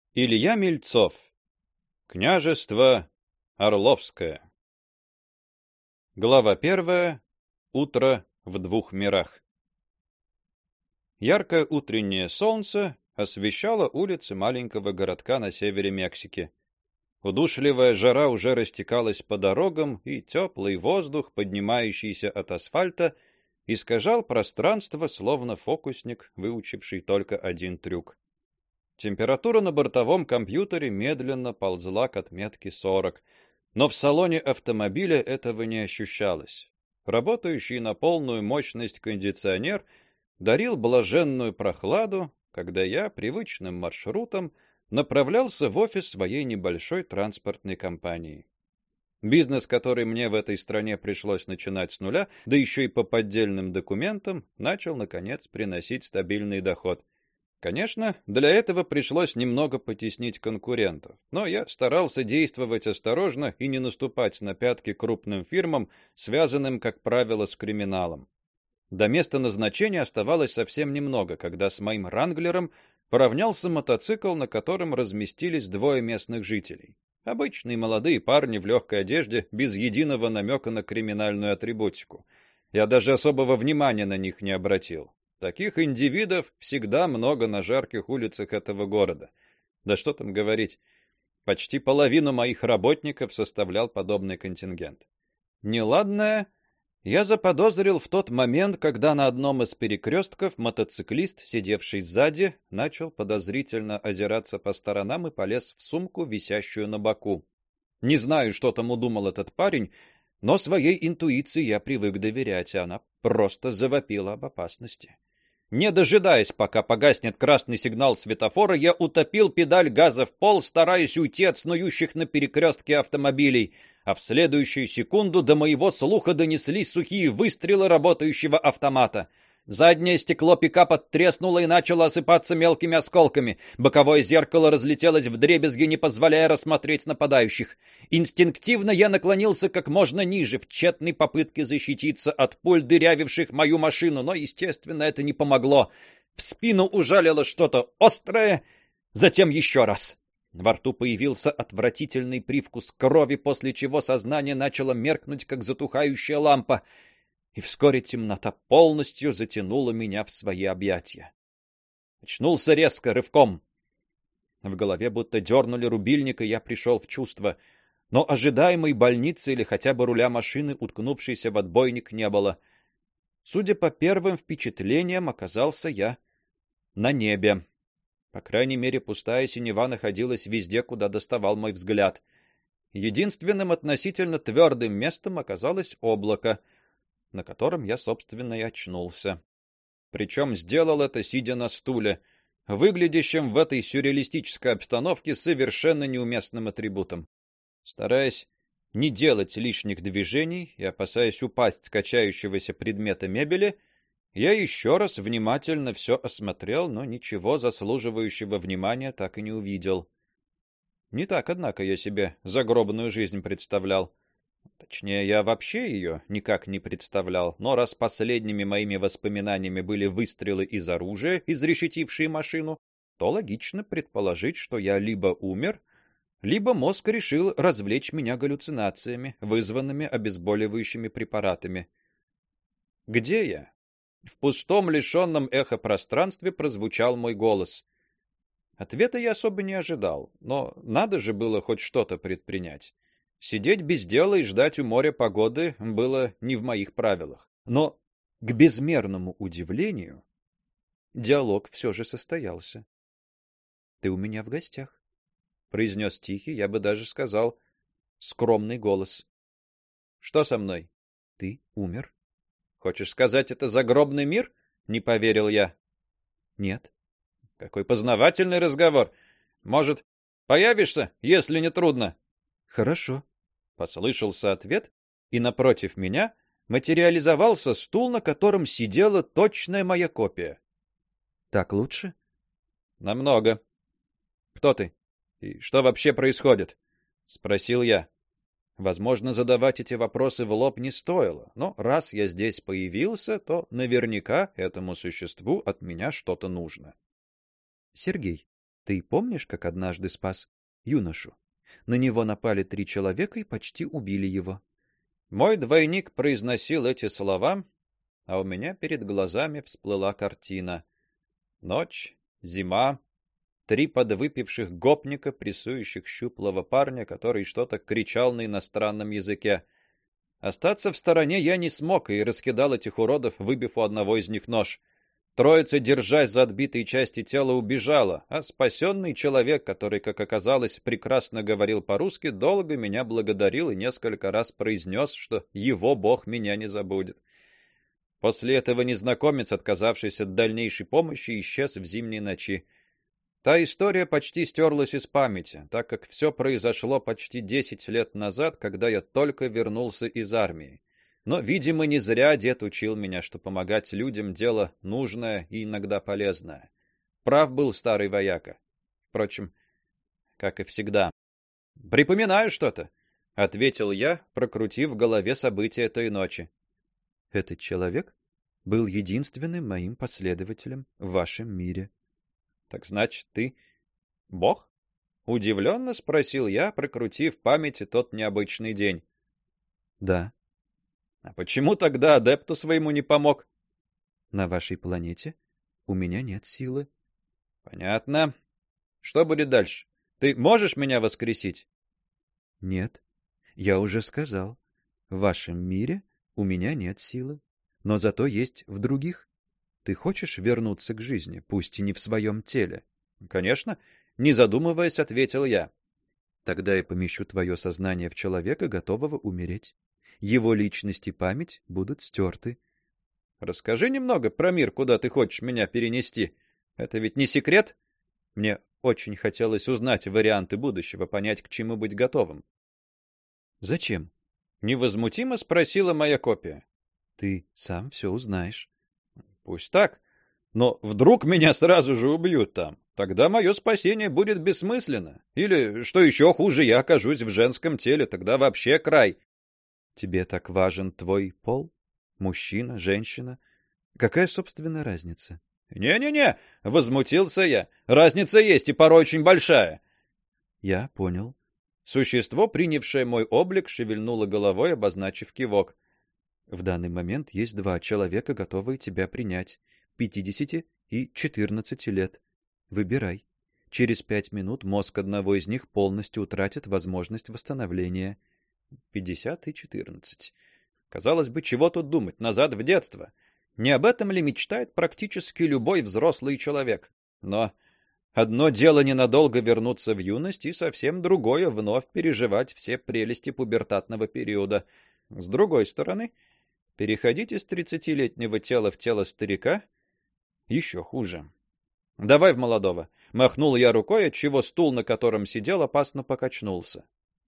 Илья Мельцов. Княжество Орловское. Глава 1. Утро в двух мирах. Яркое утреннее солнце освещало улицы маленького городка на севере Мексики. Удушливая жара уже растекалась по дорогам, и теплый воздух, поднимающийся от асфальта, искажал пространство, словно фокусник, выучивший только один трюк. Температура на бортовом компьютере медленно ползла к отметке 40, но в салоне автомобиля этого не ощущалось. Работающий на полную мощность кондиционер дарил блаженную прохладу, когда я привычным маршрутом направлялся в офис своей небольшой транспортной компании. Бизнес, который мне в этой стране пришлось начинать с нуля, да еще и по поддельным документам, начал наконец приносить стабильный доход. Конечно, для этого пришлось немного потеснить конкурентов, но я старался действовать осторожно и не наступать на пятки крупным фирмам, связанным, как правило, с криминалом. До места назначения оставалось совсем немного, когда с моим Ранглером поравнялся мотоцикл, на котором разместились двое местных жителей. Обычные молодые парни в легкой одежде, без единого намека на криминальную атрибутику. Я даже особого внимания на них не обратил. Таких индивидов всегда много на жарких улицах этого города. Да что там говорить, почти половину моих работников составлял подобный контингент. Неладное я заподозрил в тот момент, когда на одном из перекрестков мотоциклист, сидевший сзади, начал подозрительно озираться по сторонам и полез в сумку, висящую на боку. Не знаю, что там удумал этот парень, но своей интуиции я привык доверять, и она просто завопила об опасности. Не дожидаясь, пока погаснет красный сигнал светофора, я утопил педаль газа в пол, стараясь уйти от снующих на перекрестке автомобилей, а в следующую секунду до моего слуха донеслись сухие выстрелы работающего автомата. Заднее стекло пикапа треснуло и начало осыпаться мелкими осколками. Боковое зеркало разлетелось вдребезги, не позволяя рассмотреть нападающих. Инстинктивно я наклонился как можно ниже, в тщетной попытке защититься от пуль, дырявивших мою машину, но, естественно, это не помогло. В спину ужалило что-то острое, затем еще раз. Во рту появился отвратительный привкус крови, после чего сознание начало меркнуть, как затухающая лампа. И вскоре темнота полностью затянула меня в свои объятия. Очнулся резко, рывком. В голове будто дернули рубильник, и я пришел в чувство. Но ожидаемой больницы или хотя бы руля машины, уткнувшейся в отбойник, не было. Судя по первым впечатлениям, оказался я на небе. По крайней мере, пустая синева находилась везде, куда доставал мой взгляд. Единственным относительно твердым местом оказалось облако, на котором я, собственно, и очнулся. Причем сделал это, сидя на стуле, выглядящем в этой сюрреалистической обстановке совершенно неуместным атрибутом. Стараясь не делать лишних движений и опасаясь упасть с качающегося предмета мебели, я еще раз внимательно все осмотрел, но ничего заслуживающего внимания так и не увидел. Не так, однако, я себе загробную жизнь представлял. Точнее, я вообще ее никак не представлял, но раз последними моими воспоминаниями были выстрелы из оружия, изрешетившие машину, то логично предположить, что я либо умер, либо мозг решил развлечь меня галлюцинациями, вызванными обезболивающими препаратами. Где я? В пустом, лишенном эха пространстве прозвучал мой голос. Ответа я особо не ожидал, но надо же было хоть что-то предпринять. Сидеть без дела и ждать у моря погоды было не в моих правилах. Но, к безмерному удивлению, диалог все же состоялся. «Ты у меня в гостях», — произнес тихий, я бы даже сказал, скромный голос. «Что со мной?» «Ты умер». «Хочешь сказать, это загробный мир?» — не поверил я. «Нет». «Какой познавательный разговор. Может, появишься, если не трудно?» «Хорошо», — послышался ответ, и напротив меня материализовался стул, на котором сидела точная моя копия. «Так лучше?» «Намного». «Кто ты? И что вообще происходит?» — спросил я. Возможно, задавать эти вопросы в лоб не стоило, но раз я здесь появился, то наверняка этому существу от меня что-то нужно. «Сергей, Ты помнишь, как однажды спас юношу? На него напали 3 человека и почти убили его. Мой двойник произносил эти слова, а у меня перед глазами всплыла картина. Ночь, зима, 3 подвыпивших гопника, прессующих щуплого парня, который что-то кричал на иностранном языке. Остаться в стороне я не смог и раскидал этих уродов, выбив у одного из них нож. Троица, держась за отбитые части тела, убежала, а спасенный человек, который, как оказалось, прекрасно говорил по-русски, долго меня благодарил и несколько раз произнес, что его бог меня не забудет. После этого незнакомец, отказавшийся от дальнейшей помощи, исчез в зимней ночи. Та история почти стерлась из памяти, так как все произошло почти 10 лет назад, когда я только вернулся из армии. Но, видимо, не зря дед учил меня, что помогать людям дело нужное и иногда полезное. Прав был старый вояка. Впрочем, как и всегда. Припоминаю что-то, ответил я, прокрутив в голове события той ночи. Этот человек был единственным моим последователем в вашем мире. Так значит, ты бог? Удивленно спросил я, прокрутив в памяти тот необычный день. Да. А почему тогда адепту своему не помог? На вашей планете у меня нет силы. Понятно. Что будет дальше? Ты можешь меня воскресить? Нет. Я уже сказал. В вашем мире у меня нет силы, но зато есть в других. Ты хочешь вернуться к жизни, пусть и не в своем теле? Конечно, не задумываясь, ответил я. Тогда я помещу твое сознание в человека, готового умереть. Его личность и память будут стерты. Расскажи немного про мир, куда ты хочешь меня перенести. Это ведь не секрет? Мне очень хотелось узнать варианты будущего, понять, к чему быть готовым. Зачем? Невозмутимо спросила моя копия. Ты сам все узнаешь. Пусть так, но вдруг меня сразу же убьют там. Тогда мое спасение будет бессмысленно. Или, что еще хуже, я окажусь в женском теле, тогда вообще край. Тебе так важен твой пол? Мужчина, женщина? Какая, собственно, разница? Не-не-не, возмутился я. Разница есть и порой очень большая. Я понял. Существо, принявшее мой облик, шевельнуло головой, обозначив кивок. В данный момент есть 2 человека, готовые тебя принять. 50 и 14 лет. Выбирай. Через 5 минут мозг одного из них полностью утратит возможность восстановления. 50 и 14. Казалось бы, чего тут думать, назад в детство. Не об этом ли мечтает практически любой взрослый человек? Но одно дело ненадолго вернуться в юность, и совсем другое вновь переживать все прелести пубертатного периода. С другой стороны, переходить из 30-летнего тела в тело старика еще хуже. Давай в молодого. Махнул я рукой, отчего стул, на котором сидел, опасно покачнулся.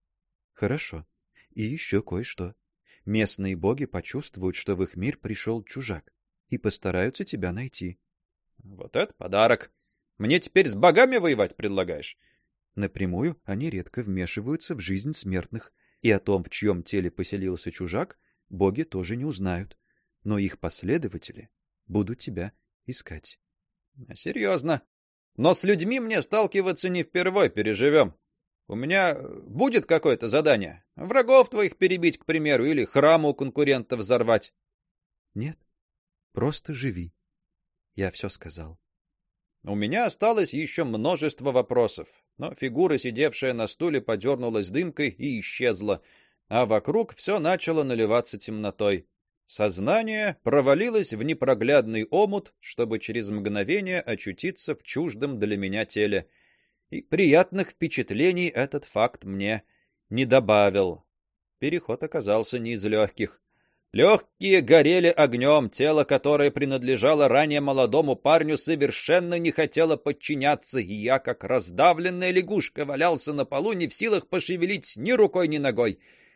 Хорошо. И еще кое-что. Местные боги почувствуют, что в их мир пришел чужак, и постараются тебя найти. Вот это подарок. Мне теперь с богами воевать предлагаешь? Напрямую они редко вмешиваются в жизнь смертных, и о том, в чьем теле поселился чужак, боги тоже не узнают. Но их последователи будут тебя искать. Серьезно. Но с людьми мне сталкиваться не впервой, переживем. У меня будет какое-то задание? Врагов твоих перебить, к примеру, или храм у конкурентов взорвать? Нет, просто живи. Я все сказал. У меня осталось еще множество вопросов, но фигура, сидевшая на стуле, подернулась дымкой и исчезла, а вокруг все начало наливаться темнотой. Сознание провалилось в непроглядный омут, чтобы через мгновение очутиться в чуждом для меня теле. И приятных впечатлений этот факт мне не добавил. Переход оказался не из легких. Легкие горели огнем, тело, которое принадлежало ранее молодому парню, совершенно не хотело подчиняться, и я, как раздавленная лягушка, валялся на полу, не в силах пошевелить ни рукой, ни ногой.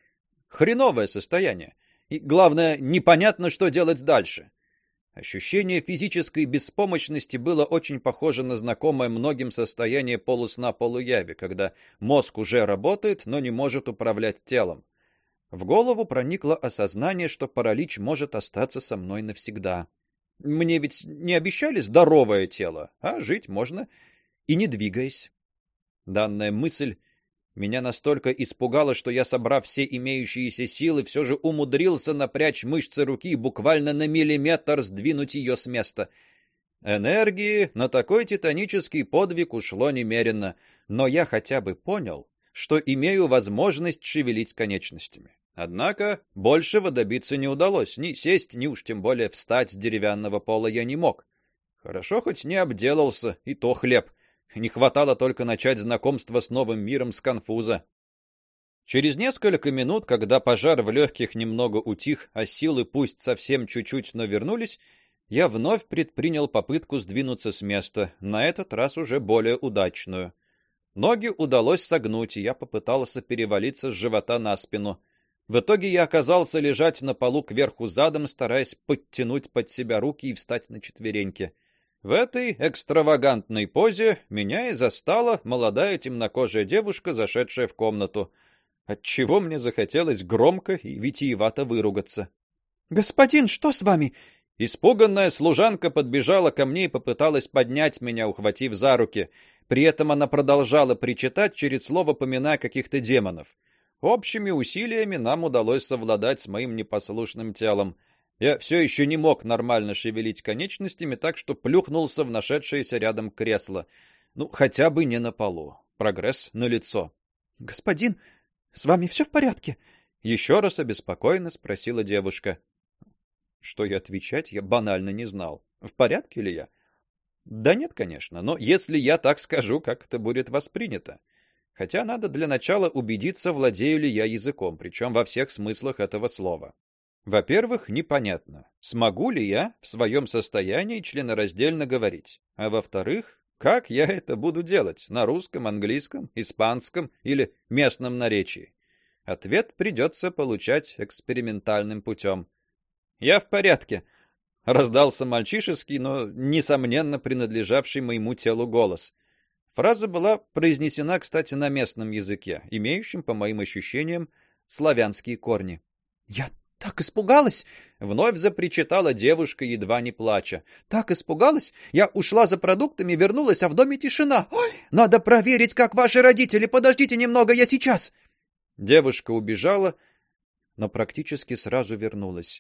Хреновое состояние. И, главное, непонятно, что делать дальше. Ощущение физической беспомощности было очень похоже на знакомое многим состояние полусна-полуяви, когда мозг уже работает, но не может управлять телом. В голову проникло осознание, что паралич может остаться со мной навсегда. Мне ведь не обещали здоровое тело, а жить можно и не двигаясь. Данная мысль меня настолько испугала, что я, собрав все имеющиеся силы, все же умудрился напрячь мышцы руки и буквально на миллиметр сдвинуть ее с места. Энергии на такой титанический подвиг ушло немерено, но я хотя бы понял, что имею возможность шевелить конечностями. Однако большего добиться не удалось. Ни сесть, ни уж тем более встать с деревянного пола я не мог. Хорошо хоть не обделался, и то хлеб. Не хватало только начать знакомство с новым миром с конфуза. Через несколько минут, когда пожар в легких немного утих, а силы пусть совсем чуть-чуть, но вернулись, я вновь предпринял попытку сдвинуться с места, на этот раз уже более удачную. Ноги удалось согнуть, и я попытался перевалиться с живота на спину. В итоге я оказался лежать на полу кверху задом, стараясь подтянуть под себя руки и встать на четвереньки. В этой экстравагантной позе меня и застала молодая темнокожая девушка, зашедшая в комнату. Отчего мне захотелось громко и витиевато выругаться. «Господин, что с вами?» Испуганная служанка подбежала ко мне и попыталась поднять меня, ухватив за руки. При этом она продолжала причитать, через слово поминая каких-то демонов. Общими усилиями нам удалось совладать с моим непослушным телом. Я все еще не мог нормально шевелить конечностями, так что плюхнулся в нашедшееся рядом кресло. Ну, хотя бы не на полу. Прогресс налицо. «Господин, с вами все в порядке?» Еще раз обеспокоенно спросила девушка. Что ей отвечать, я банально не знал. В порядке ли я? Да нет, конечно, но если я так скажу, как это будет воспринято? Хотя надо для начала убедиться, владею ли я языком, причем во всех смыслах этого слова. Во-первых, непонятно, смогу ли я в своем состоянии членораздельно говорить. А во-вторых, как я это буду делать? На русском, английском, испанском или местном наречии? Ответ придется получать экспериментальным путем. «Я в порядке», — раздался мальчишеский, но, несомненно, принадлежавший моему телу голос. Фраза была произнесена, кстати, на местном языке, имеющем, по моим ощущениям, славянские корни. «Я так испугалась!» — вновь запричитала девушка, едва не плача. «Так испугалась! Я ушла за продуктами, вернулась, а в доме тишина! Ой, надо проверить, как ваши родители! Подождите немного, я сейчас!» Девушка убежала, но практически сразу вернулась.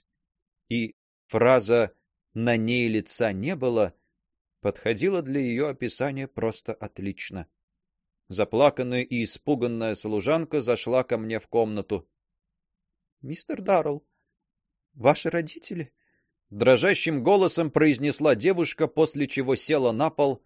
И фраза «на ней лица не было» подходила для ее описания просто отлично. Заплаканная и испуганная служанка зашла ко мне в комнату. «Мистер Даррелл, ваши родители?» Дрожащим голосом произнесла девушка, после чего села на пол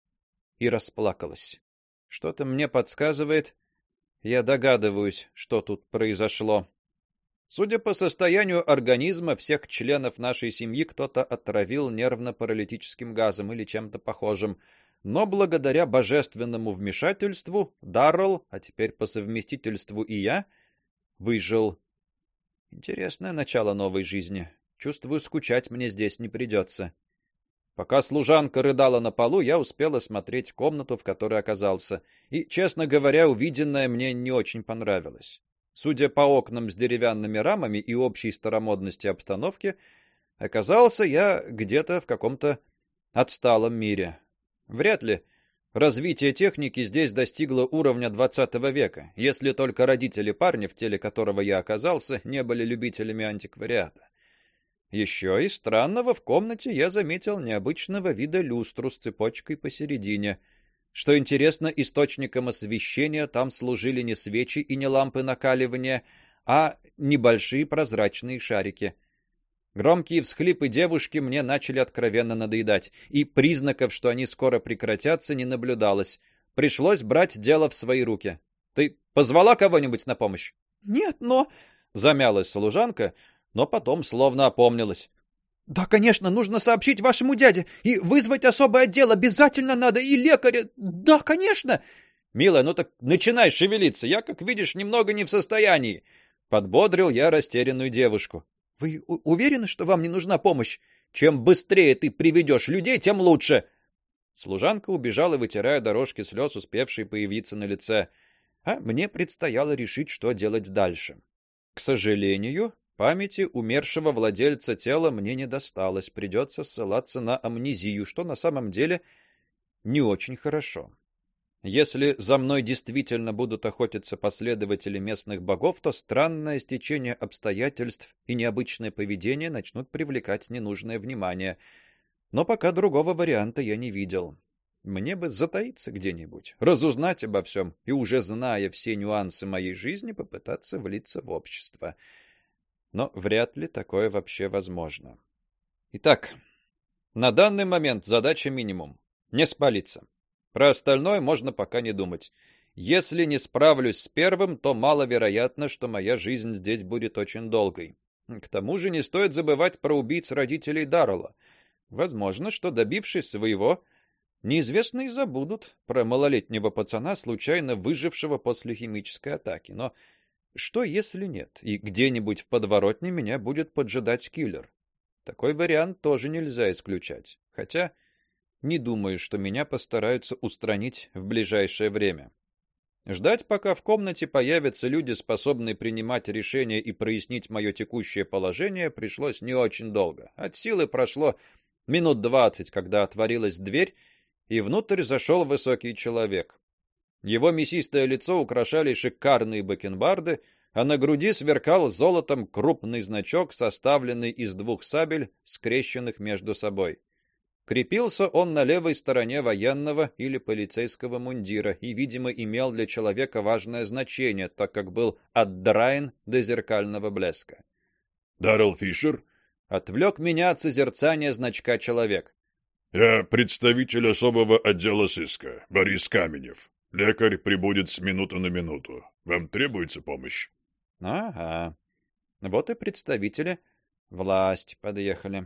и расплакалась. Что-то мне подсказывает, я догадываюсь, что тут произошло. Судя по состоянию организма всех членов нашей семьи, кто-то отравил нервно-паралитическим газом или чем-то похожим. Но благодаря божественному вмешательству Даррелл, а теперь по совместительству и я, выжил. Интересное начало новой жизни. Чувствую, скучать мне здесь не придется. Пока служанка рыдала на полу, я успел осмотреть комнату, в которой оказался. И, честно говоря, увиденное мне не очень понравилось. Судя по окнам с деревянными рамами и общей старомодности обстановки, оказался я где-то в каком-то отсталом мире. Вряд ли развитие техники здесь достигло уровня 20 века, если только родители парня, в теле которого я оказался, не были любителями антиквариата. Еще и странного в комнате я заметил необычного вида люстру с цепочкой посередине. Что интересно, источником освещения там служили не свечи и не лампы накаливания, а небольшие прозрачные шарики. Громкие всхлипы девушки мне начали откровенно надоедать, и признаков, что они скоро прекратятся, не наблюдалось. Пришлось брать дело в свои руки. «Ты позвала кого-нибудь на помощь?» «Нет, но...» — замялась служанка, но потом словно опомнилась. «Да, конечно, нужно сообщить вашему дяде и вызвать особый отдел, обязательно надо, и лекаря. Да, конечно!» «Милая, ну так начинай шевелиться, я, как видишь, немного не в состоянии», — подбодрил я растерянную девушку. «Вы уверены, что вам не нужна помощь? Чем быстрее ты приведешь людей, тем лучше». Служанка убежала, вытирая дорожки слез, успевшие появиться на лице. А мне предстояло решить, что делать дальше. К сожалению, памяти умершего владельца тела мне не досталось. Придется ссылаться на амнезию, что на самом деле не очень хорошо. Если за мной действительно будут охотиться последователи местных богов, то странное стечение обстоятельств и необычное поведение начнут привлекать ненужное внимание. Но пока другого варианта я не видел. Мне бы затаиться где-нибудь, разузнать обо всем и, уже зная все нюансы моей жизни, попытаться влиться в общество. Но вряд ли такое вообще возможно. Итак, на данный момент задача минимум — не спалиться. Про остальное можно пока не думать. Если не справлюсь с первым, то маловероятно, что моя жизнь здесь будет очень долгой. К тому же не стоит забывать про убийц родителей Даррелла. Возможно, что, добившись своего, неизвестные забудут про малолетнего пацана, случайно выжившего после химической атаки. Но что, если нет, и где-нибудь в подворотне меня будет поджидать киллер? Такой вариант тоже нельзя исключать. Хотя не думаю, что меня постараются устранить в ближайшее время. Ждать, пока в комнате появятся люди, способные принимать решения и прояснить мое текущее положение, пришлось не очень долго. От силы прошло минут 20, когда отворилась дверь, и внутрь зашел высокий человек. Его мясистое лицо украшали шикарные бакенбарды, а на груди сверкал золотом крупный значок, составленный из двух сабель, скрещенных между собой. Крепился он на левой стороне военного или полицейского мундира и, видимо, имел для человека важное значение, так как был отдраен до зеркального блеска. Даррелл Фишер? Отвлек меня от созерцания значка человек. Я представитель особого отдела сыска, Борис Каменев. Лекарь прибудет с минуты на минуту. Вам требуется помощь? Ага. Вот и представители власти подъехали.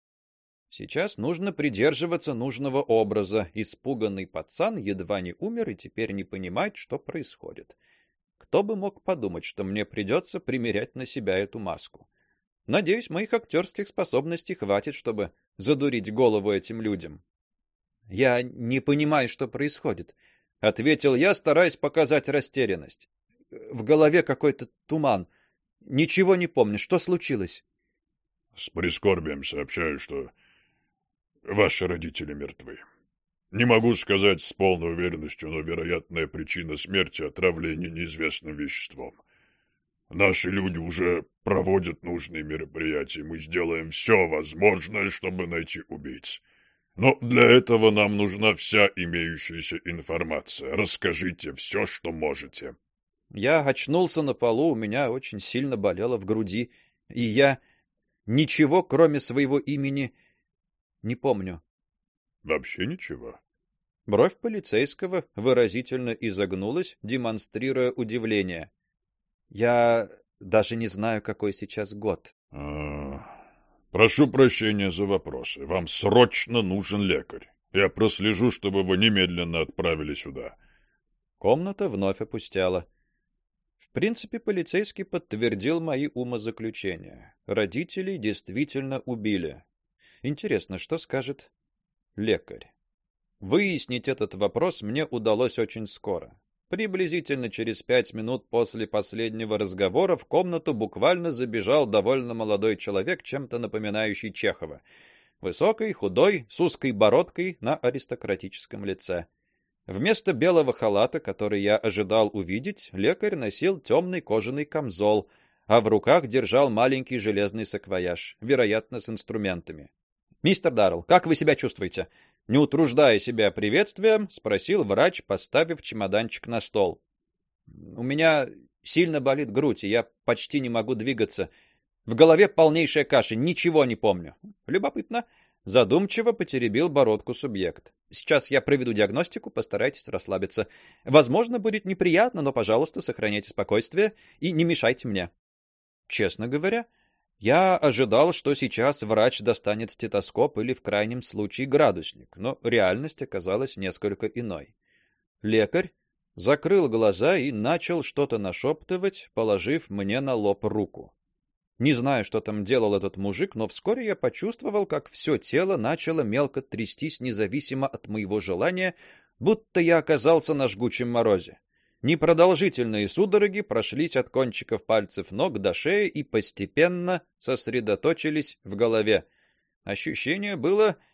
Сейчас нужно придерживаться нужного образа. Испуганный пацан едва не умер и теперь не понимает, что происходит. Кто бы мог подумать, что мне придется примерять на себя эту маску. Надеюсь, моих актерских способностей хватит, чтобы задурить голову этим людям. Я не понимаю, что происходит, ответил я, стараясь показать растерянность. В голове какой-то туман. Ничего не помню. Что случилось? С прискорбием сообщаю, что ваши родители мертвы. Не могу сказать с полной уверенностью, но вероятная причина смерти — отравление неизвестным веществом. Наши люди уже проводят нужные мероприятия. Мы сделаем все возможное, чтобы найти убийц. Но для этого нам нужна вся имеющаяся информация. Расскажите все, что можете. Я очнулся на полу, у меня очень сильно болело в груди, и я ничего, кроме своего имени, не помню. Вообще ничего? Бровь полицейского выразительно изогнулась, демонстрируя удивление. Я даже не знаю, какой сейчас год. Прошу прощения за вопросы. Вам срочно нужен лекарь. Я прослежу, чтобы вы немедленно отправили сюда. Комната вновь опустела. В принципе, полицейский подтвердил мои умозаключения. Родителей действительно убили. Интересно, что скажет лекарь? Выяснить этот вопрос мне удалось очень скоро. Приблизительно через 5 минут после последнего разговора в комнату буквально забежал довольно молодой человек, чем-то напоминающий Чехова. Высокий, худой, с узкой бородкой на аристократическом лице. Вместо белого халата, который я ожидал увидеть, лекарь носил темный кожаный камзол, а в руках держал маленький железный саквояж, вероятно, с инструментами. «Мистер Даррелл, как вы себя чувствуете?» Не утруждая себя приветствием, спросил врач, поставив чемоданчик на стол. «У меня сильно болит грудь, и я почти не могу двигаться. В голове полнейшая каша, ничего не помню». «Любопытно». Задумчиво потеребил бородку субъект. «Сейчас я проведу диагностику, постарайтесь расслабиться. Возможно, будет неприятно, но, пожалуйста, сохраняйте спокойствие и не мешайте мне». Честно говоря, я ожидал, что сейчас врач достанет стетоскоп или в крайнем случае градусник, но реальность оказалась несколько иной. Лекарь закрыл глаза и начал что-то нашептывать, положив мне на лоб руку. Не знаю, что там делал этот мужик, но вскоре я почувствовал, как все тело начало мелко трястись независимо от моего желания, будто я оказался на жгучем морозе. Непродолжительные судороги прошлись от кончиков пальцев ног до шеи и постепенно сосредоточились в голове. Ощущение было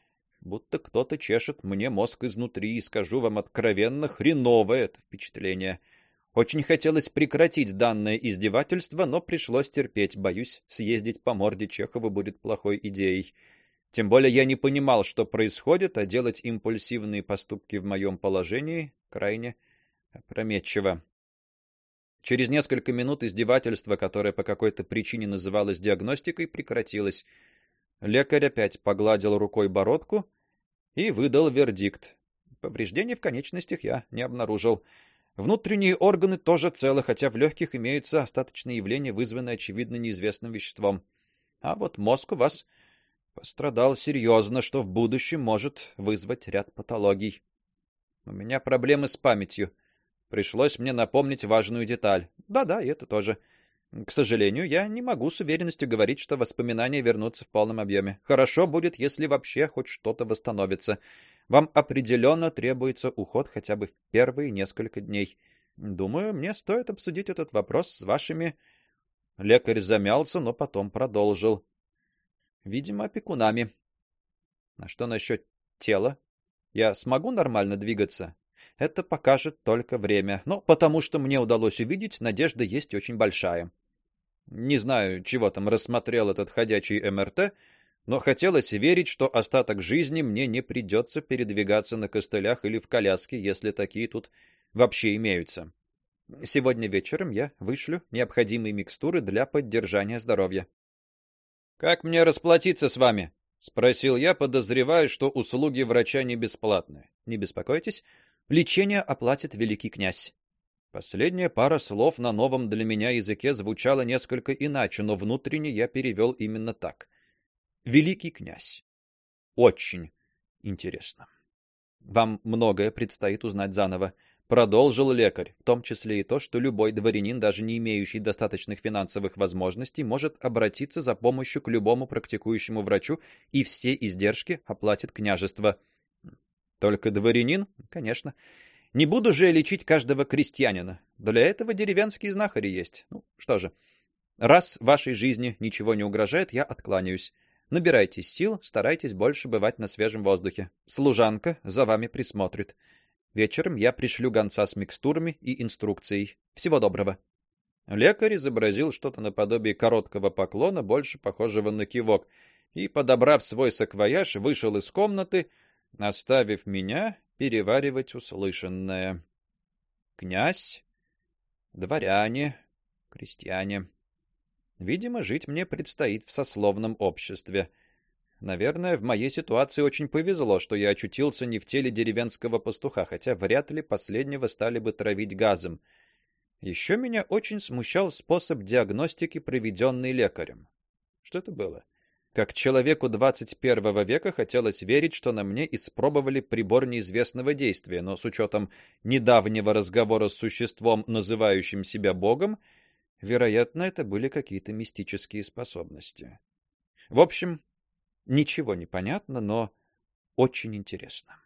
будто кто-то чешет мне мозг изнутри, и скажу вам откровенно, хреновое это впечатление. Очень хотелось прекратить данное издевательство, но пришлось терпеть. Боюсь, съездить по морде Чехову будет плохой идеей. Тем более я не понимал, что происходит, а делать импульсивные поступки в моем положении крайне опрометчиво. Через несколько минут издевательство, которое по какой-то причине называлось диагностикой, прекратилось. Лекарь опять погладил рукой бородку и выдал вердикт. Повреждений в конечностях я не обнаружил. Внутренние органы тоже целы, хотя в легких имеются остаточные явления, вызванные очевидно неизвестным веществом. А вот мозг у вас пострадал серьезно, что в будущем может вызвать ряд патологий. У меня проблемы с памятью. Пришлось мне напомнить важную деталь. Да-да, и это тоже. К сожалению, я не могу с уверенностью говорить, что воспоминания вернутся в полном объеме. Хорошо будет, если вообще хоть что-то восстановится. Вам определенно требуется уход хотя бы в первые несколько дней. Думаю, мне стоит обсудить этот вопрос с вашими... Лекарь замялся, но потом продолжил. Видимо, опекунами. А что насчет тела? Я смогу нормально двигаться? Это покажет только время. Но потому что мне удалось увидеть, надежда есть очень большая. Не знаю, чего там рассмотрел этот ходячий МРТ, но хотелось верить, что остаток жизни мне не придется передвигаться на костылях или в коляске, если такие тут вообще имеются. Сегодня вечером я вышлю необходимые микстуры для поддержания здоровья. Как мне расплатиться с вами? Спросил я, подозревая, что услуги врача не бесплатны. Не беспокойтесь, лечение оплатит великий князь. Последняя пара слов на новом для меня языке звучала несколько иначе, но внутренне я перевел именно так. Великий князь. Очень интересно. Вам многое предстоит узнать заново, продолжил лекарь, в том числе и то, что любой дворянин, даже не имеющий достаточных финансовых возможностей, может обратиться за помощью к любому практикующему врачу, и все издержки оплатит княжество. Только дворянин? Конечно. Не буду же лечить каждого крестьянина. Для этого деревенские знахари есть. Ну, что же. Раз вашей жизни ничего не угрожает, я откланяюсь. Набирайтесь сил, старайтесь больше бывать на свежем воздухе. Служанка за вами присмотрит. Вечером я пришлю гонца с микстурами и инструкцией. Всего доброго. Лекарь изобразил что-то наподобие короткого поклона, больше похожего на кивок, и, подобрав свой саквояж, вышел из комнаты, оставив меня переваривать услышанное. Князь, дворяне, крестьяне. Видимо, жить мне предстоит в сословном обществе. Наверное, в моей ситуации очень повезло, что я очутился не в теле деревенского пастуха, хотя вряд ли последнего стали бы травить газом. Еще меня очень смущал способ диагностики, проведенный лекарем. Что это было? Как человеку 21 века хотелось верить, что на мне испробовали прибор неизвестного действия, но с учетом недавнего разговора с существом, называющим себя Богом, вероятно, это были какие-то мистические способности. В общем, ничего не понятно, но очень интересно.